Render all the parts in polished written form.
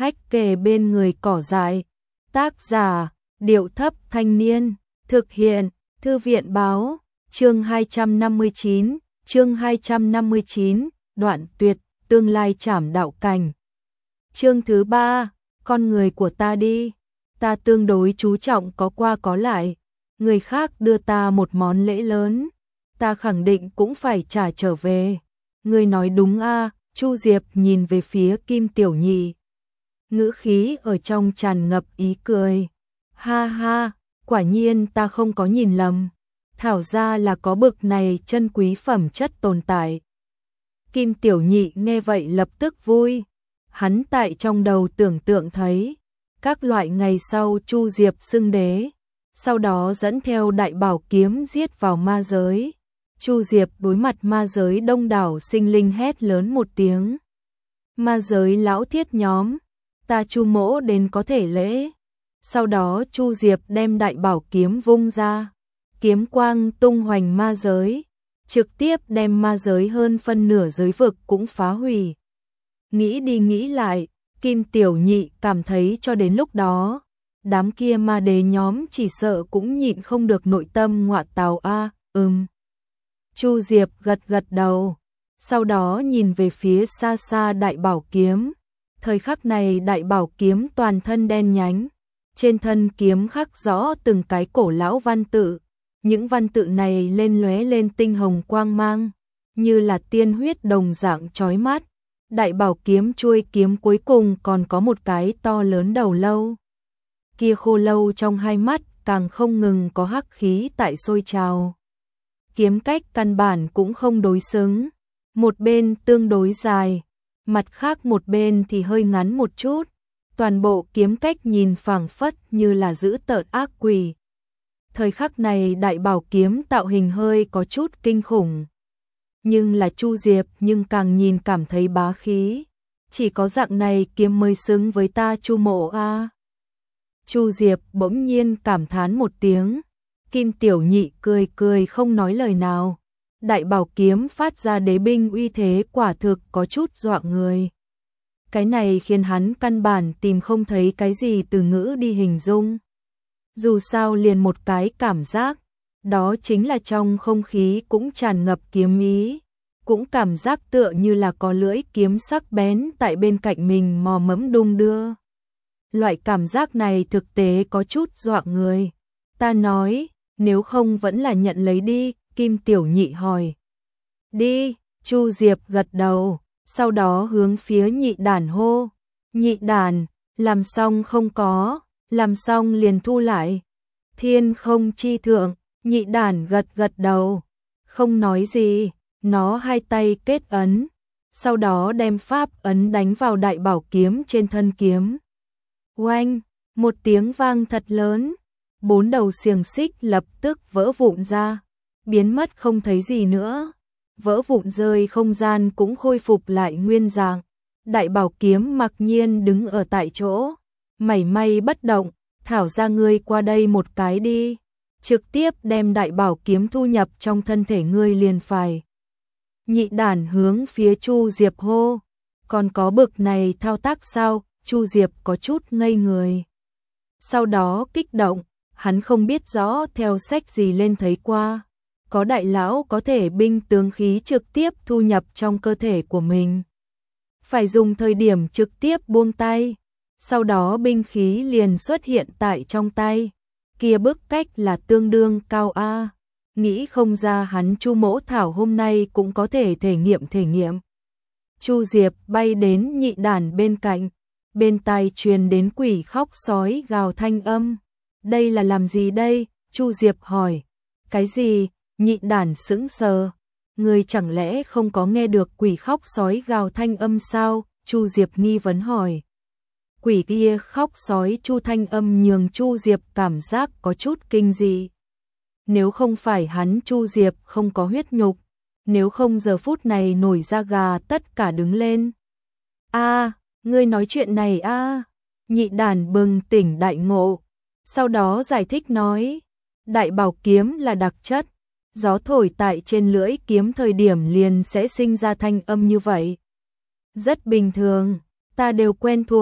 hách kề bên người cỏ dại. Tác giả, Điệu Thấp Thanh Niên. Thực hiện, Thư viện Báo. Chương 259, đoạn tuyệt, tương lai trảm đạo cảnh. Chương thứ 3, con người của ta đi. Ta tương đối chú trọng có qua có lại. Người khác đưa ta một món lễ lớn, ta khẳng định cũng phải trả trở về. Ngươi nói đúng a. Chu Diệp nhìn về phía Kim Tiểu Nhị. Ngữ khí ở trong tràn ngập ý cười. Ha ha, quả nhiên ta không có nhìn lầm. Thảo ra là có bực này chân quý phẩm chất tồn tại. Kim Tiểu Nhị nghe vậy lập tức vui. Hắn tại trong đầu tưởng tượng thấy các loại ngày sau Chu Diệp xưng đế, sau đó dẫn theo đại bảo kiếm giết vào ma giới. Chu Diệp đối mặt ma giới đông đảo sinh linh hét lớn một tiếng. Ma giới lão thiết nhóm, ta Chu mỗ đến có thể lễ. Sau đó Chu Diệp đem đại bảo kiếm vung ra, kiếm quang tung hoành ma giới, trực tiếp đem ma giới hơn phân nửa giới vực cũng phá hủy. Nghĩ đi nghĩ lại, Kim Tiểu Nhị cảm thấy cho đến lúc đó, đám kia ma đế nhóm chỉ sợ cũng nhịn không được nội tâm ngọa tào a. Chu Diệp gật gật đầu, sau đó nhìn về phía xa xa đại bảo kiếm. Thời khắc này đại bảo kiếm toàn thân đen nhánh, trên thân kiếm khắc rõ từng cái cổ lão văn tự. Những văn tự này lên lóe lên tinh hồng quang mang, như là tiên huyết đồng dạng chói mắt. Đại bảo kiếm chuôi kiếm cuối cùng còn có một cái to lớn đầu lâu. Kia khô lâu trong hai mắt càng không ngừng có hắc khí tại sôi trào. Kiếm cách căn bản cũng không đối xứng, một bên tương đối dài, mặt khác một bên thì hơi ngắn một chút. Toàn bộ kiếm cách nhìn phảng phất như là dữ tợn ác quỷ. Thời khắc này đại bảo kiếm tạo hình hơi có chút kinh khủng. Nhưng là Chu Diệp nhưng càng nhìn cảm thấy bá khí. Chỉ có dạng này kiếm mới xứng với ta Chu mộ a. Chu Diệp bỗng nhiên cảm thán một tiếng. Kim Tiểu Nhị cười cười không nói lời nào. Đại bảo kiếm phát ra đế binh uy thế quả thực có chút dọa người. Cái này khiến hắn căn bản tìm không thấy cái gì từ ngữ đi hình dung. Dù sao liền một cái cảm giác, đó chính là trong không khí cũng tràn ngập kiếm ý, cũng cảm giác tựa như là có lưỡi kiếm sắc bén tại bên cạnh mình mò mẫm đung đưa. Loại cảm giác này thực tế có chút dọa người. Ta nói, nếu không vẫn là nhận lấy đi, Kim Tiểu Nhị hỏi. Đi, Chu Diệp gật đầu, sau đó hướng phía Nhị Đản hô. Nhị Đản, làm xong không có, làm xong liền thu lại. Thiên không chi thượng, Nhị Đản gật gật đầu, không nói gì, nó hai tay kết ấn, sau đó đem pháp ấn đánh vào đại bảo kiếm trên thân kiếm. Oanh, một tiếng vang thật lớn, 4 đầu xiềng xích lập tức vỡ vụn ra, biến mất không thấy gì nữa. Vỡ vụn rơi không gian cũng khôi phục lại nguyên dạng. Đại bảo kiếm mặc nhiên đứng ở tại chỗ, mảy may bất động. Thảo ra ngươi qua đây một cái đi, trực tiếp đem đại bảo kiếm thu nhập trong thân thể ngươi liền phải. Nhị Đản hướng phía Chu Diệp hô. Còn có bực này thao tác sao? Chu Diệp có chút ngây người. Sau đó kích động, hắn không biết rõ theo sách gì lên thấy qua. Có đại lão có thể binh tướng khí trực tiếp thu nhập trong cơ thể của mình. Phải dùng thời điểm trực tiếp buông tay, sau đó binh khí liền xuất hiện tại trong tay. Kia bức cách là tương đương cao a. Nghĩ không ra hắn Chu mỗ thảo hôm nay cũng có thể thể nghiệm. Chu Diệp bay đến Nhị Đản bên cạnh, bên tai truyền đến quỷ khóc sói gào thanh âm. Đây là làm gì đây? Chu Diệp hỏi. Cái gì? Nhị Đản sững sờ. Người chẳng lẽ không có nghe được quỷ khóc sói gào thanh âm sao? Chu Diệp nghi vấn hỏi. Quỷ kia khóc sói chu thanh âm nhường Chu Diệp cảm giác có chút kinh dị. Nếu không phải hắn Chu Diệp không có huyết nhục, nếu không giờ phút này nổi da gà tất cả đứng lên. A, ngươi nói chuyện này a. Nhị Đản bừng tỉnh đại ngộ, sau đó giải thích nói, đại bảo kiếm là đặc chất, gió thổi tại trên lưỡi kiếm thời điểm liền sẽ sinh ra thanh âm như vậy. Rất bình thường, ta đều quen thuộc,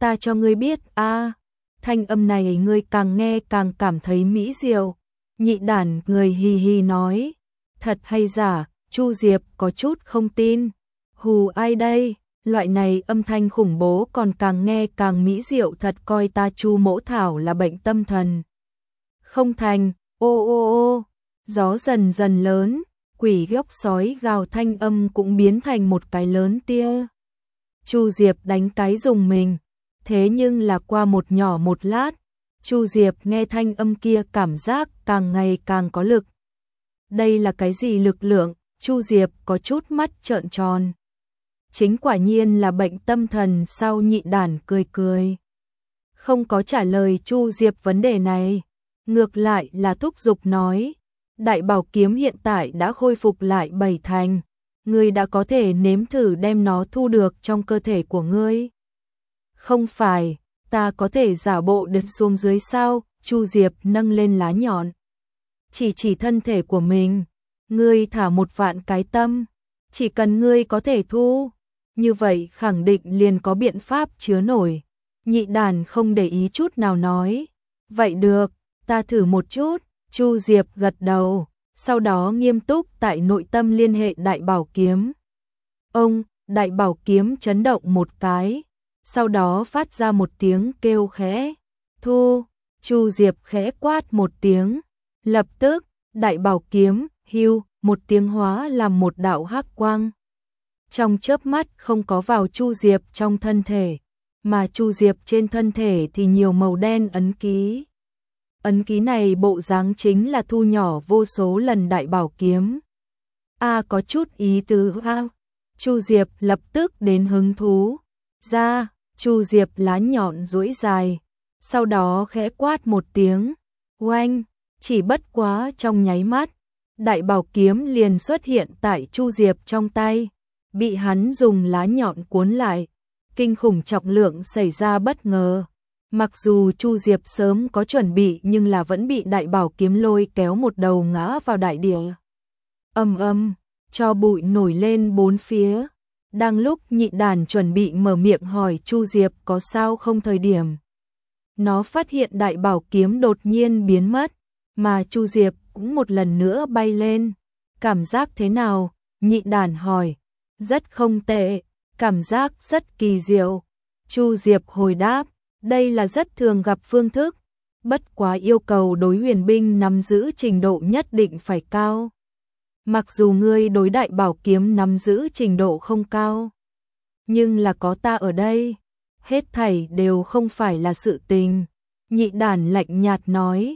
ta cho ngươi biết a. Thanh âm này ngươi càng nghe càng cảm thấy mỹ diệu. Nhị đản người hì hì nói, thật hay giả? Chu Diệp có chút không tin. Hù ai đây? Loại này âm thanh khủng bố còn càng nghe càng mỹ diệu, thật coi ta Chu Mỗ Thảo là bệnh tâm thần. Không thành, ô ô ô, gió dần dần lớn, quỷ góc sói gào thanh âm cũng biến thành một cái lớn tia. Chu Diệp đánh cái rùng mình, thế nhưng là qua một nhỏ một lát, Chu Diệp nghe thanh âm kia cảm giác càng ngày càng có lực. Đây là cái gì lực lượng? Chu Diệp có chút mắt trợn tròn. Chính quả nhiên là bệnh tâm thần sao? Nhị đản cười cười. Không có trả lời Chu Diệp vấn đề này. Ngược lại là thúc giục nói. Đại bảo kiếm hiện tại đã khôi phục lại 7 thành. Ngươi đã có thể nếm thử đem nó thu được trong cơ thể của ngươi. Không phải, ta có thể giả bộ đứt xuống dưới sao? Chu Diệp nâng lên lá nhọn. Chỉ thân thể của mình. Ngươi thả 1 vạn cái tâm. Chỉ cần ngươi có thể thu. Như vậy khẳng định liền có biện pháp chứa nổi. Nhị đàn không để ý chút nào nói. Vậy được, ta thử một chút. Chu Diệp gật đầu. Sau đó nghiêm túc tại nội tâm liên hệ đại bảo kiếm. Ông, đại bảo kiếm chấn động một cái. Sau đó phát ra một tiếng kêu khẽ. Thu, Chu Diệp khẽ quát một tiếng. Lập tức, đại bảo kiếm, hưu, một tiếng hóa làm một đạo hắc quang. Trong chớp mắt không có vào Chu Diệp trong thân thể, mà Chu Diệp trên thân thể thì nhiều màu đen ấn ký. Ấn ký này bộ dáng chính là thu nhỏ vô số lần đại bảo kiếm. Có chút ý tứ a. Chu Diệp lập tức đến hứng thú. Ra, Chu Diệp lá nhọn duỗi dài, sau đó khẽ quát một tiếng. Oanh, chỉ bất quá trong nháy mắt, đại bảo kiếm liền xuất hiện tại Chu Diệp trong tay, bị hắn dùng lá nhọn cuốn lại. Kinh khủng trọng lượng xảy ra bất ngờ. Mặc dù Chu Diệp sớm có chuẩn bị nhưng là vẫn bị đại bảo kiếm lôi kéo một đầu ngã vào đại địa. Ầm ầm, cho bụi nổi lên bốn phía. Đang lúc nhị đàn chuẩn bị mở miệng hỏi Chu Diệp có sao không thời điểm, nó phát hiện đại bảo kiếm đột nhiên biến mất, mà Chu Diệp cũng một lần nữa bay lên. Cảm giác thế nào? Nhị đàn hỏi. Rất không tệ, cảm giác rất kỳ diệu. Chu Diệp hồi đáp, đây là rất thường gặp phương thức, bất quá yêu cầu đối huyền binh nắm giữ trình độ nhất định phải cao. Mặc dù ngươi đối đại bảo kiếm nắm giữ trình độ không cao, nhưng là có ta ở đây, hết thảy đều không phải là sự tình. Nhị đàn lạnh nhạt nói,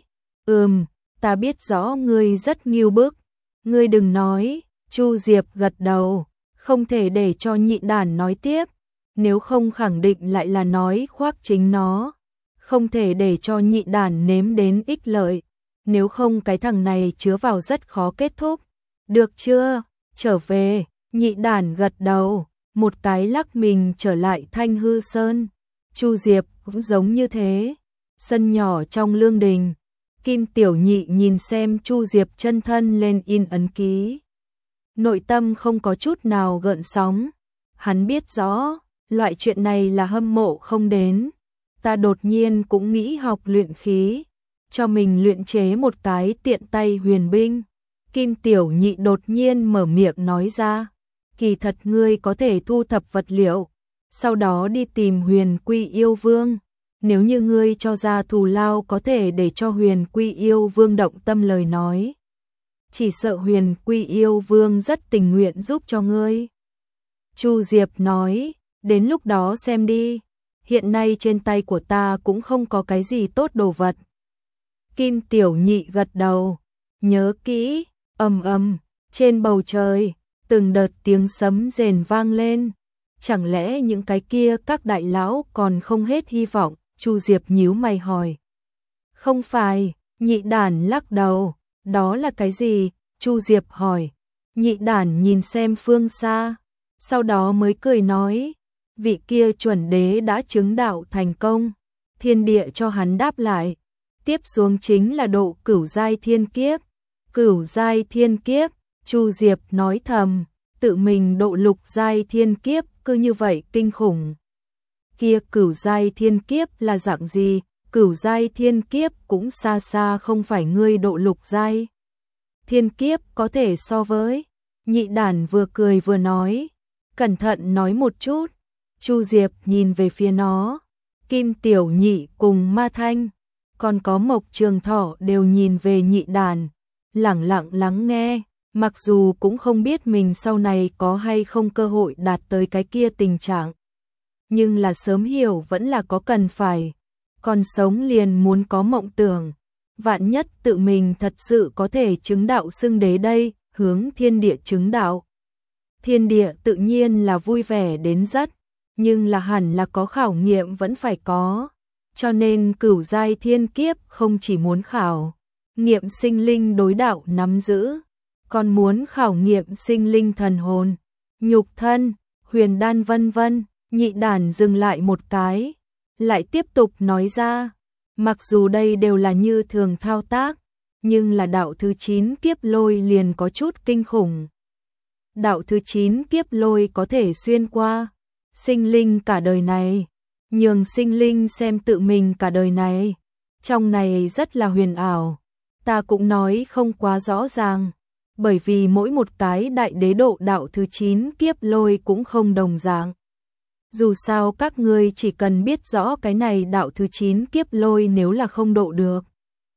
ta biết rõ ngươi rất nghiêu bức, ngươi đừng nói. Chu Diệp gật đầu, không thể để cho nhị đàn nói tiếp, nếu không khẳng định lại là nói khoác chính nó, không thể để cho nhị đàn nếm đến ích lợi, nếu không cái thằng này chứa vào rất khó kết thúc. Được chưa? Trở về. Nhị đàn gật đầu, một cái lắc mình trở lại Thanh Hư Sơn. Chu Diệp cũng giống như thế. Sân nhỏ trong lương đình, Kim Tiểu Nhị nhìn xem Chu Diệp chân thân lên in ấn ký, nội tâm không có chút nào gợn sóng. Hắn biết rõ, loại chuyện này là hâm mộ không đến. Ta đột nhiên cũng nghĩ học luyện khí, cho mình luyện chế một cái tiện tay huyền binh. Kim Tiểu Nhị đột nhiên mở miệng nói ra, kỳ thật ngươi có thể thu thập vật liệu, sau đó đi tìm Huyền Quy Yêu Vương. Nếu như ngươi cho ra thù lao có thể để cho Huyền Quy Yêu Vương động tâm lời nói, chỉ sợ Huyền Quy Yêu Vương rất tình nguyện giúp cho ngươi. Chu Diệp nói, đến lúc đó xem đi, hiện nay trên tay của ta cũng không có cái gì tốt đồ vật. Kim Tiểu Nhị gật đầu, nhớ kỹ. Ầm ầm, trên bầu trời, từng đợt tiếng sấm rền vang lên. Chẳng lẽ những cái kia các đại lão còn không hết hy vọng? Chu Diệp nhíu mày hỏi. Không phải, nhị đàn lắc đầu. Đó là cái gì? Chu Diệp hỏi. Nhị đàn nhìn xem phương xa, sau đó mới cười nói, vị kia chuẩn đế đã chứng đạo thành công. Thiên địa cho hắn đáp lại. Tiếp xuống chính là độ cửu giai thiên kiếp. Cửu giai thiên kiếp, Chu Diệp nói thầm, tự mình độ lục giai thiên kiếp cứ như vậy kinh khủng. kia cửu giai thiên kiếp là dạng gì, cửu giai thiên kiếp cũng xa xa không phải ngươi độ lục giai. Thiên kiếp có thể so với, Nhị Đản vừa cười vừa nói, cẩn thận nói một chút. Chu Diệp nhìn về phía nó, Kim Tiểu Nhị cùng Ma Thanh, còn có Mộc Trường Thỏ đều nhìn về Nhị Đản, lẳng lặng lắng nghe, mặc dù cũng không biết mình sau này có hay không cơ hội đạt tới cái kia tình trạng. Nhưng là sớm hiểu vẫn là có cần phải, còn sống liền muốn có mộng tưởng, vạn nhất tự mình thật sự có thể chứng đạo xưng đế đây, hướng thiên địa chứng đạo. Thiên địa tự nhiên là vui vẻ đến rất, nhưng là hẳn là có khảo nghiệm vẫn phải có, cho nên cửu giai thiên kiếp không chỉ muốn khảo nghiệm sinh linh đối đạo nắm giữ, còn muốn khảo nghiệm sinh linh thần hồn, nhục thân, huyền đan vân vân. Nhị Đản dừng lại một cái, lại tiếp tục nói ra, mặc dù đây đều là như thường thao tác, nhưng là đạo thứ 9 kiếp lôi liền có chút kinh khủng. Đạo thứ 9 kiếp lôi có thể xuyên qua sinh linh cả đời này, nhường sinh linh xem tự mình cả đời này, trong này rất là huyền ảo, ta cũng nói không quá rõ ràng, bởi vì mỗi một cái đại đế độ đạo thứ 9 kiếp lôi cũng không đồng dạng. Dù sao các ngươi chỉ cần biết rõ cái này đạo thứ 9 kiếp lôi nếu là không độ được,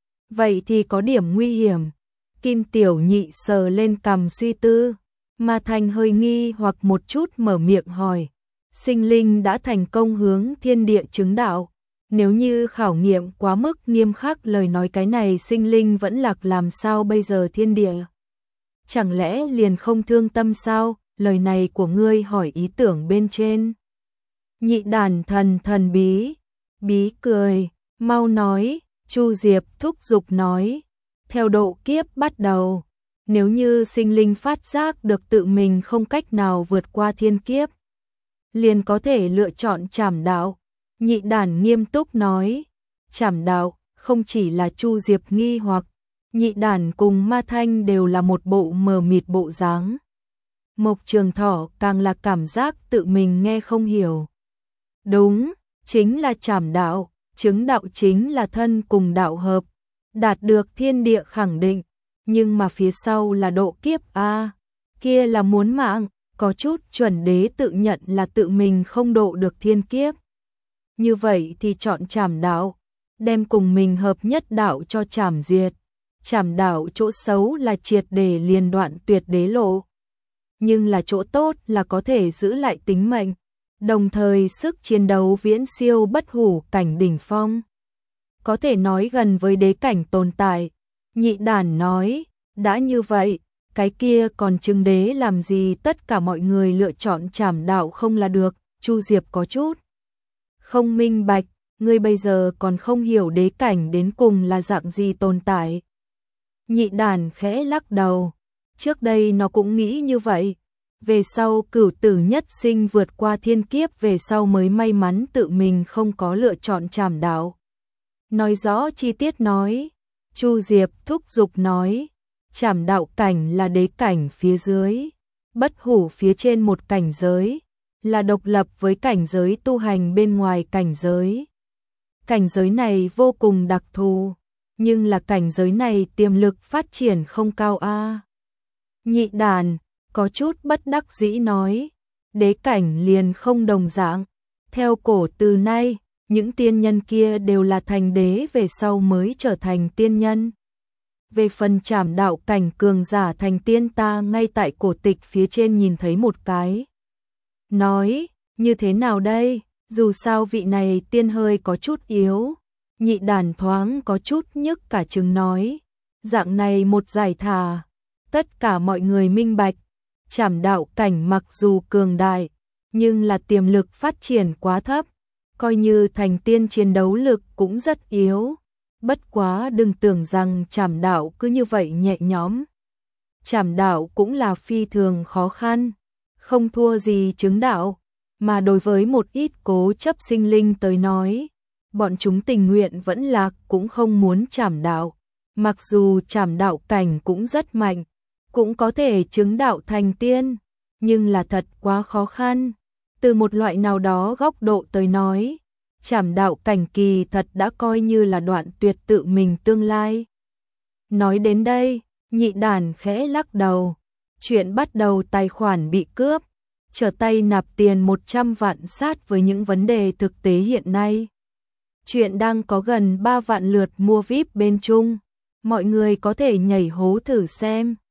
vậy thì có điểm nguy hiểm. Kim Tiểu Nhị sờ lên cằm suy tư, Ma Thanh hơi nghi hoặc một chút mở miệng hỏi, sinh linh đã thành công hướng thiên địa chứng đạo, nếu như khảo nghiệm quá mức nghiêm khắc lời nói cái này sinh linh vẫn lạc làm sao bây giờ thiên địa? Chẳng lẽ liền không thương tâm sao? Lời này của ngươi hỏi ý tưởng bên trên. Nhị Đản thần bí cười, mau nói. Chu Diệp thúc giục nói, theo độ kiếp bắt đầu, nếu như sinh linh phát giác được tự mình không cách nào vượt qua thiên kiếp, liền có thể lựa chọn trảm đạo. Nhị Đản nghiêm túc nói, trảm đạo không chỉ là Chu Diệp nghi hoặc, Nhị Đản cùng Ma Thanh đều là một bộ mờ mịt bộ dáng. Mộc Trường Thỏ càng là cảm giác tự mình nghe không hiểu. Đúng, chính là trảm đạo. Chứng đạo chính là thân cùng đạo hợp, đạt được thiên địa khẳng định, nhưng mà phía sau là độ kiếp a, kia là muốn mạng, có chút chuẩn đế tự nhận là tự mình không độ được thiên kiếp. Như vậy thì chọn trảm đạo, đem cùng mình hợp nhất đạo cho trảm diệt. Trảm đạo chỗ xấu là triệt để liền đoạn tuyệt đế lộ, nhưng là chỗ tốt là có thể giữ lại tính mệnh. Đồng thời sức chiến đấu viễn siêu bất hủ cảnh đỉnh phong, có thể nói gần với đế cảnh tồn tại. Nhị Đản nói, đã như vậy, cái kia còn chứng đế làm gì, tất cả mọi người lựa chọn trảm đạo không là được. Chu Diệp có chút không minh bạch, ngươi bây giờ còn không hiểu đế cảnh đến cùng là dạng gì tồn tại. Nhị Đản khẽ lắc đầu, trước đây nó cũng nghĩ như vậy. Về sau cửu tử nhất sinh vượt qua thiên kiếp về sau mới may mắn tự mình không có lựa chọn trảm đạo. Nói rõ chi tiết nói, Chu Diệp thúc giục nói, trảm đạo cảnh là đế cảnh phía dưới, bất hủ phía trên một cảnh giới, là độc lập với cảnh giới tu hành bên ngoài cảnh giới. Cảnh giới này vô cùng đặc thù, nhưng là cảnh giới này tiềm lực phát triển không cao a. Nhị Đản có chút bất đắc dĩ nói, đế cảnh liền không đồng dạng, theo cổ từ nay, những tiên nhân kia đều là thành đế về sau mới trở thành tiên nhân. Về phần trảm đạo cảnh cường giả thành tiên ta ngay tại cổ tịch phía trên nhìn thấy một cái. Nói, như thế nào đây, dù sao vị này tiên hơi có chút yếu. Nhị Đản thoáng có chút nhức cả trứng nói, dạng này một giải thả, tất cả mọi người minh bạch. Trảm đạo cảnh mặc dù cường đại, nhưng là tiềm lực phát triển quá thấp, coi như thành tiên chiến đấu lực cũng rất yếu. Bất quá đừng tưởng rằng trảm đạo cứ như vậy nhẹ nhõm. Trảm đạo cũng là phi thường khó khăn, không thua gì chứng đạo, mà đối với một ít cố chấp sinh linh tới nói, bọn chúng tình nguyện vẫn lạc cũng không muốn trảm đạo. Mặc dù trảm đạo cảnh cũng rất mạnh, cũng có thể chứng đạo thành tiên, nhưng là thật quá khó khăn. Từ một loại nào đó góc độ tới nói, Trảm đạo cảnh kỳ thật đã coi như là đoạn tuyệt tự mình tương lai. Nói đến đây, Nhị Đản khẽ lắc đầu. Chuyện bắt đầu tài khoản bị cướp, trở tay nạp tiền 100 vạn sát với những vấn đề thực tế hiện nay. Chuyện đang có gần 3 vạn lượt mua VIP bên Trung. Mọi người có thể nhảy hố thử xem.